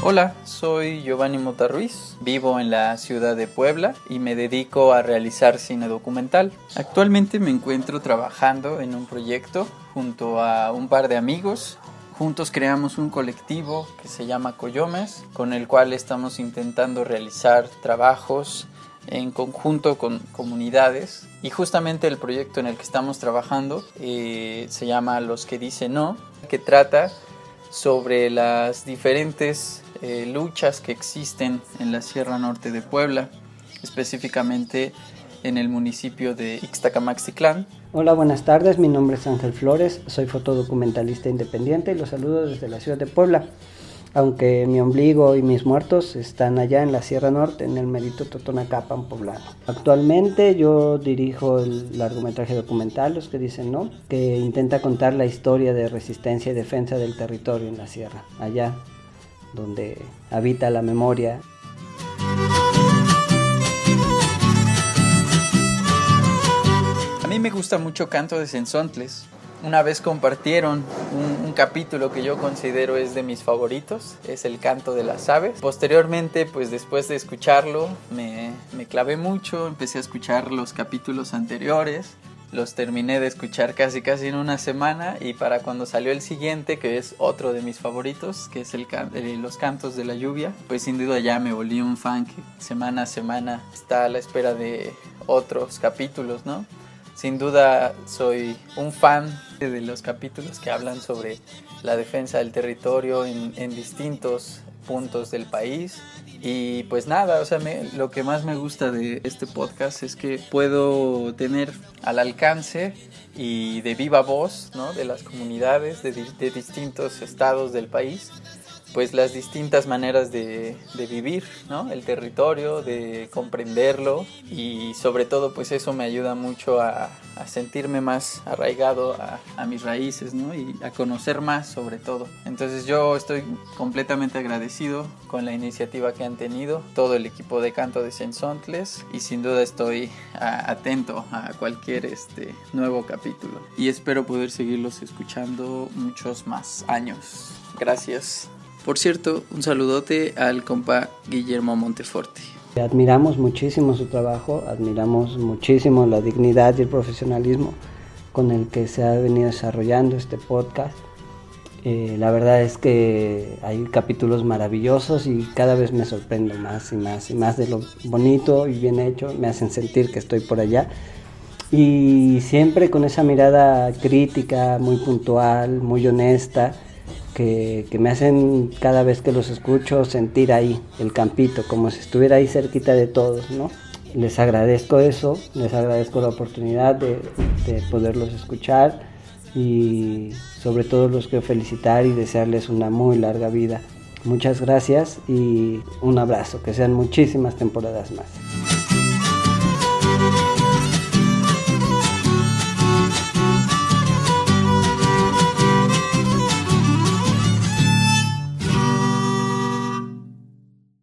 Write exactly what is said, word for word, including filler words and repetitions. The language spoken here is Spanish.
Hola, soy Giovanni Mota Ruiz, vivo en la ciudad de Puebla y me dedico a realizar cine documental. Actualmente me encuentro trabajando en un proyecto junto a un par de amigos. Juntos creamos un colectivo que se llama Coyomes, con el cual estamos intentando realizar trabajos en conjunto con comunidades. Y justamente el proyecto en el que estamos trabajando eh, se llama Los que dicen no, que trata sobre las diferentes eh, luchas que existen en la Sierra Norte de Puebla, específicamente en el municipio de Ixtacamaxitlán. Hola, buenas tardes, mi nombre es Ángel Flores, soy fotodocumentalista independiente y los saludo desde la ciudad de Puebla, aunque mi ombligo y mis muertos están allá en la Sierra Norte, en el mérito Totonacapan poblano. Actualmente yo dirijo el largometraje documental Los que dicen no, que intenta contar la historia de resistencia y defensa del territorio en la sierra, allá donde habita la memoria. A mí me gusta mucho Canto de Cenzontles. Una vez compartieron un, un capítulo que yo considero es de mis favoritos, es el canto de las aves. Posteriormente, pues después de escucharlo, me, me clavé mucho, empecé a escuchar los capítulos anteriores, los terminé de escuchar casi casi en una semana y para cuando salió el siguiente, que es otro de mis favoritos, que es el can- eh, Los Cantos de la Lluvia, pues sin duda ya me volví un fan que semana a semana está a la espera de otros capítulos, ¿no? Sin duda soy un fan de los capítulos que hablan sobre la defensa del territorio en, en distintos puntos del país. Y pues nada, o sea, me, lo que más me gusta de este podcast es que puedo tener al alcance y de viva voz, ¿no?, de las comunidades de, de distintos estados del país, pues las distintas maneras de, de vivir, ¿no?, el territorio, de comprenderlo y sobre todo pues eso me ayuda mucho a, a sentirme más arraigado a, a mis raíces, ¿no?, y a conocer más sobre todo. Entonces yo estoy completamente agradecido con la iniciativa que han tenido todo el equipo de Canto de Cenzontles y sin duda estoy a, atento a cualquier este, nuevo capítulo y espero poder seguirlos escuchando muchos más años. Gracias. Por cierto, un saludote al compa Guillermo Monteforte. Admiramos muchísimo su trabajo, admiramos muchísimo la dignidad y el profesionalismo con el que se ha venido desarrollando este podcast. Eh, la verdad es que hay capítulos maravillosos y cada vez me sorprendo más y más y más de lo bonito y bien hecho, me hacen sentir que estoy por allá. Y siempre con esa mirada crítica, muy puntual, muy honesta, Que, que me hacen cada vez que los escucho sentir ahí, el campito, como si estuviera ahí cerquita de todos, ¿no? Les agradezco eso, les agradezco la oportunidad de, de poderlos escuchar y sobre todo los quiero felicitar y desearles una muy larga vida. Muchas gracias y un abrazo, que sean muchísimas temporadas más.